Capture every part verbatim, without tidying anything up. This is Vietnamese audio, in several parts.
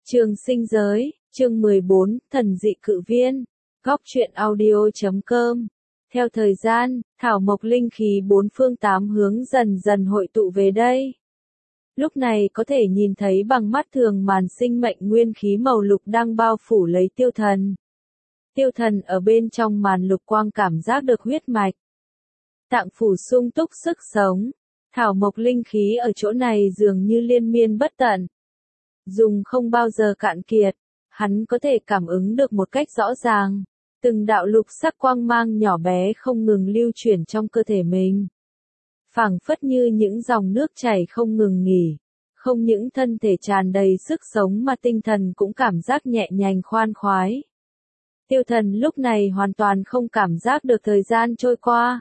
Trường sinh giới, chương mười bốn, thần dị cự viên, góc truyện audio chấm com. Theo thời gian, thảo mộc linh khí bốn phương tám hướng dần dần hội tụ về đây. Lúc này có thể nhìn thấy bằng mắt thường màn sinh mệnh nguyên khí màu lục đang bao phủ lấy tiêu thần. Tiêu thần ở bên trong màn lục quang cảm giác được huyết mạch. Tạng phủ sung túc sức sống. Thảo mộc linh khí ở chỗ này dường như liên miên bất tận. Dùng không bao giờ cạn kiệt, hắn có thể cảm ứng được một cách rõ ràng. Từng đạo lục sắc quang mang nhỏ bé không ngừng lưu chuyển trong cơ thể mình. Phảng phất như những dòng nước chảy không ngừng nghỉ. Không những thân thể tràn đầy sức sống mà tinh thần cũng cảm giác nhẹ nhàng khoan khoái. Tiêu thần lúc này hoàn toàn không cảm giác được thời gian trôi qua.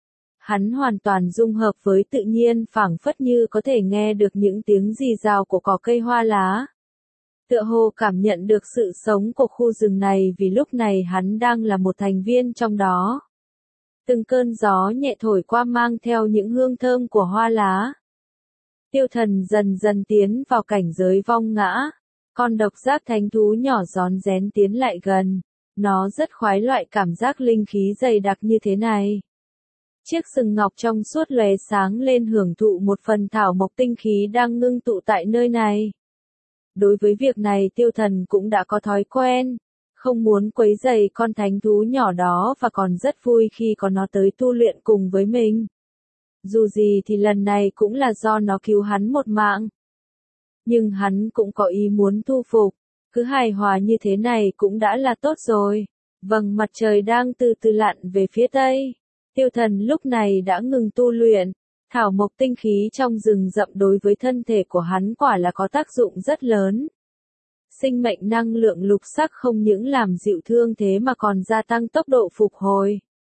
Hắn hoàn toàn dung hợp với tự nhiên, phảng phất như có thể nghe được những tiếng rì rào của cỏ cây hoa lá. Tựa hồ cảm nhận được sự sống của khu rừng này vì lúc này hắn đang là một thành viên trong đó. Từng cơn gió nhẹ thổi qua mang theo những hương thơm của hoa lá. Tiêu thần dần dần tiến vào cảnh giới vong ngã. Con độc giác thánh thú nhỏ rón rén tiến lại gần. Nó rất khoái loại cảm giác linh khí dày đặc như thế này. Chiếc sừng ngọc trong suốt lóe sáng lên hưởng thụ một phần thảo mộc tinh khí đang ngưng tụ tại nơi này. Đối với việc này tiêu thần cũng đã có thói quen, không muốn quấy rầy con thánh thú nhỏ đó và còn rất vui khi có nó tới tu luyện cùng với mình. Dù gì thì lần này cũng là do nó cứu hắn một mạng. Nhưng hắn cũng có ý muốn thu phục, cứ hài hòa như thế này cũng đã là tốt rồi. Vầng mặt trời đang từ từ lặn về phía tây. Tiêu thần lúc này đã ngừng tu luyện, thảo mộc tinh khí trong rừng rậm đối với thân thể của hắn quả là có tác dụng rất lớn. Sinh mệnh năng lượng lục sắc không những làm dịu thương thế mà còn gia tăng tốc độ phục hồi.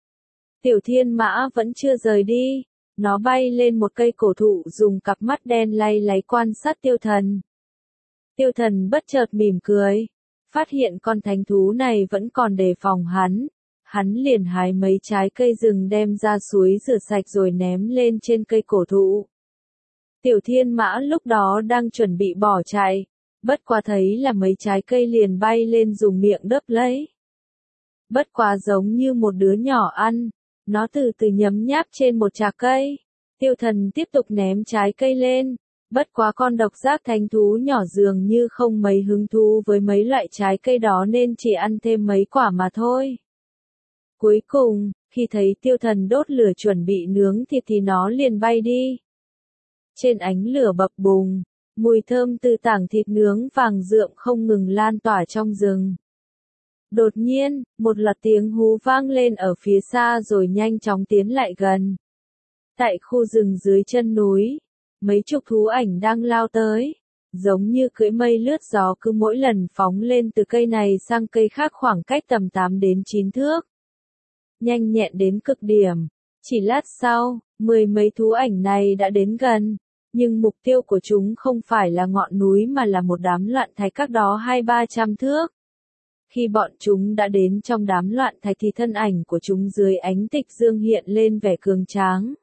Tiểu thiên mã vẫn chưa rời đi, nó bay lên một cây cổ thụ dùng cặp mắt đen lay láy quan sát tiêu thần. Tiêu thần bất chợt mỉm cười, phát hiện con thánh thú này vẫn còn đề phòng hắn. Hắn liền hái mấy trái cây rừng đem ra suối rửa sạch rồi ném lên trên cây cổ thụ. Tiểu thiên mã lúc đó đang chuẩn bị bỏ chạy, bất quá thấy là mấy trái cây liền bay lên dùng miệng đớp lấy. Bất quá giống như một đứa nhỏ ăn, nó từ từ nhấm nháp trên một trà cây. Tiêu thần tiếp tục ném trái cây lên, bất quá con độc giác thánh thú nhỏ dường như không mấy hứng thú với mấy loại trái cây đó nên chỉ ăn thêm mấy quả mà thôi. Cuối cùng, khi thấy tiêu thần đốt lửa chuẩn bị nướng thịt thì nó liền bay đi. Trên ánh lửa bập bùng, mùi thơm từ tảng thịt nướng vàng rượm không ngừng lan tỏa trong rừng. Đột nhiên, một loạt tiếng hú vang lên ở phía xa rồi nhanh chóng tiến lại gần. Tại khu rừng dưới chân núi, mấy chục thú ảnh đang lao tới, giống như cưỡi mây lướt gió cứ mỗi lần phóng lên từ cây này sang cây khác khoảng cách tầm tám đến chín thước. Nhanh nhẹn đến cực điểm. Chỉ lát sau, mười mấy thú ảnh này đã đến gần, nhưng mục tiêu của chúng không phải là ngọn núi mà là một đám loạn thạch cách đó hai ba trăm thước. Khi bọn chúng đã đến trong đám loạn thạch thì thân ảnh của chúng dưới ánh tịch dương hiện lên vẻ cường tráng.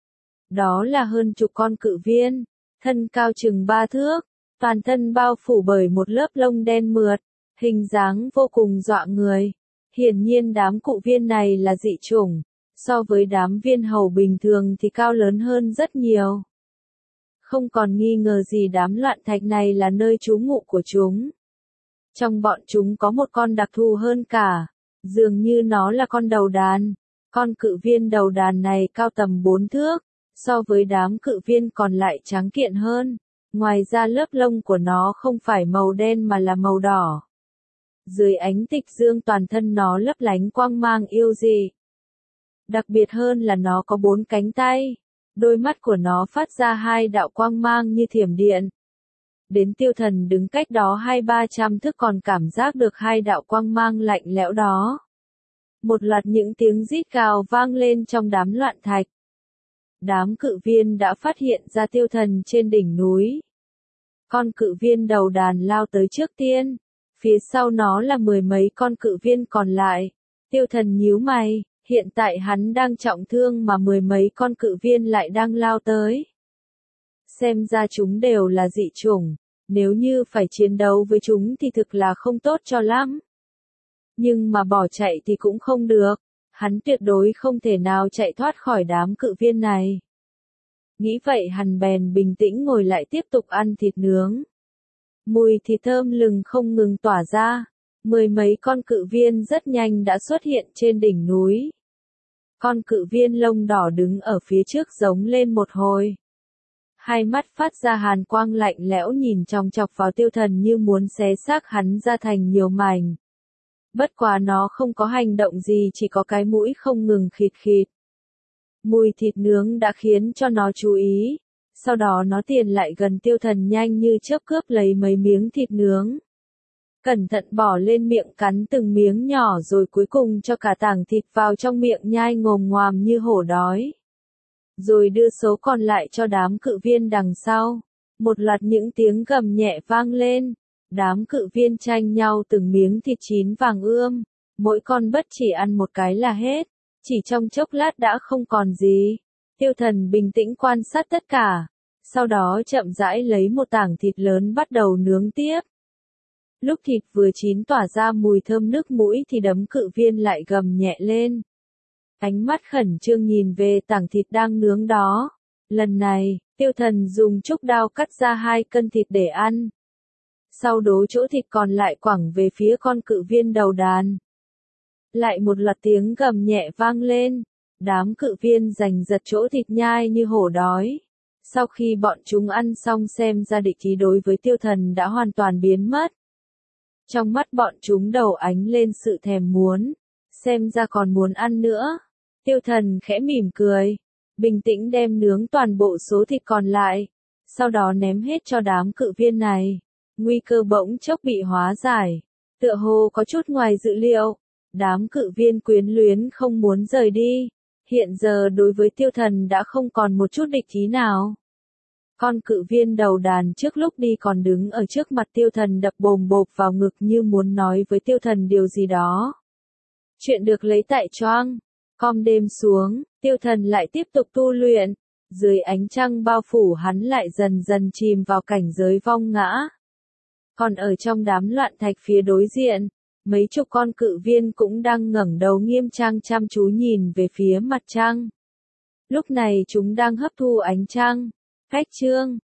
Đó là hơn chục con cự viên, thân cao chừng ba thước, toàn thân bao phủ bởi một lớp lông đen mượt, hình dáng vô cùng dọa người. Hiển nhiên đám cự viên này là dị chủng, so với đám viên hầu bình thường thì cao lớn hơn rất nhiều. Không còn nghi ngờ gì đám loạn thạch này là nơi trú ngụ của chúng. Trong bọn chúng có một con đặc thù hơn cả, dường như nó là con đầu đàn. Con cự viên đầu đàn này cao tầm bốn thước, so với đám cự viên còn lại trắng kiện hơn. Ngoài ra lớp lông của nó không phải màu đen mà là màu đỏ. Dưới ánh tịch dương toàn thân nó lấp lánh quang mang yêu dị. Đặc biệt hơn là nó có bốn cánh tay. Đôi mắt của nó phát ra hai đạo quang mang như thiểm điện. Đến tiêu thần đứng cách đó hai ba trăm thước còn cảm giác được hai đạo quang mang lạnh lẽo đó. Một loạt những tiếng rít gào vang lên trong đám loạn thạch. Đám cự viên đã phát hiện ra tiêu thần trên đỉnh núi. Con cự viên đầu đàn lao tới trước tiên. Phía sau nó là mười mấy con cự viên còn lại. Tiêu thần nhíu mày, hiện tại hắn đang trọng thương mà mười mấy con cự viên lại đang lao tới. Xem ra chúng đều là dị chủng, Nếu như phải chiến đấu với chúng thì thực là không tốt cho lắm. Nhưng mà bỏ chạy thì cũng không được. Hắn tuyệt đối không thể nào chạy thoát khỏi đám cự viên này. Nghĩ vậy hắn bèn bình tĩnh ngồi lại tiếp tục ăn thịt nướng. Mùi thịt thơm lừng không ngừng tỏa ra. Mười mấy con cự viên rất nhanh đã xuất hiện trên đỉnh núi. Con cự viên lông đỏ đứng ở phía trước giống lên một hồi. Hai mắt phát ra hàn quang lạnh lẽo nhìn chòng chọc vào Tiêu Thần như muốn xé xác hắn ra thành nhiều mảnh. Bất quá nó không có hành động gì, chỉ có cái mũi không ngừng khịt khịt. Mùi thịt nướng đã khiến cho nó chú ý. Sau đó nó tiến lại gần Tiêu Thần nhanh như chớp cướp lấy mấy miếng thịt nướng. Cẩn thận bỏ lên miệng cắn từng miếng nhỏ rồi cuối cùng cho cả tảng thịt vào trong miệng nhai ngồm ngoàm như hổ đói. Rồi đưa số còn lại cho đám cự viên đằng sau. Một loạt những tiếng gầm nhẹ vang lên. Đám cự viên tranh nhau từng miếng thịt chín vàng ươm. Mỗi con bất chỉ ăn một cái là hết. Chỉ trong chốc lát đã không còn gì. Tiêu Thần bình tĩnh quan sát tất cả. Sau đó chậm rãi lấy một tảng thịt lớn bắt đầu nướng tiếp. Lúc thịt vừa chín tỏa ra mùi thơm nước mũi thì đám cự viên lại gầm nhẹ lên. Ánh mắt khẩn trương nhìn về tảng thịt đang nướng đó. Lần này, Tiêu Thần dùng trúc đao cắt ra hai cân thịt để ăn. Sau đó chỗ thịt còn lại quẳng về phía con cự viên đầu đàn. Lại một loạt tiếng gầm nhẹ vang lên. Đám cự viên giành giật chỗ thịt nhai như hổ đói. Sau khi bọn chúng ăn xong xem ra địch ý đối với Tiêu Thần đã hoàn toàn biến mất. Trong mắt bọn chúng đầu ánh lên sự thèm muốn. Xem ra còn muốn ăn nữa. Tiêu Thần khẽ mỉm cười. Bình tĩnh đem nướng toàn bộ số thịt còn lại. Sau đó ném hết cho đám cự viên này. Nguy cơ bỗng chốc bị hóa giải. Tựa hồ có chút ngoài dự liệu. Đám cự viên quyến luyến không muốn rời đi. Hiện giờ đối với Tiêu Thần đã không còn một chút địch ý nào. Con cự viên đầu đàn trước lúc đi còn đứng ở trước mặt Tiêu Thần đập bồm bộp vào ngực như muốn nói với Tiêu Thần điều gì đó. Chuyện được lấy tại Choang. Com đêm xuống, Tiêu Thần lại tiếp tục tu luyện. Dưới ánh trăng bao phủ hắn lại dần dần chìm vào cảnh giới vong ngã. Còn ở trong đám loạn thạch phía đối diện, mấy chục con cự viên cũng đang ngẩng đầu nghiêm trang chăm chú nhìn về phía mặt trăng. Lúc này chúng đang hấp thu ánh trăng. Cách chương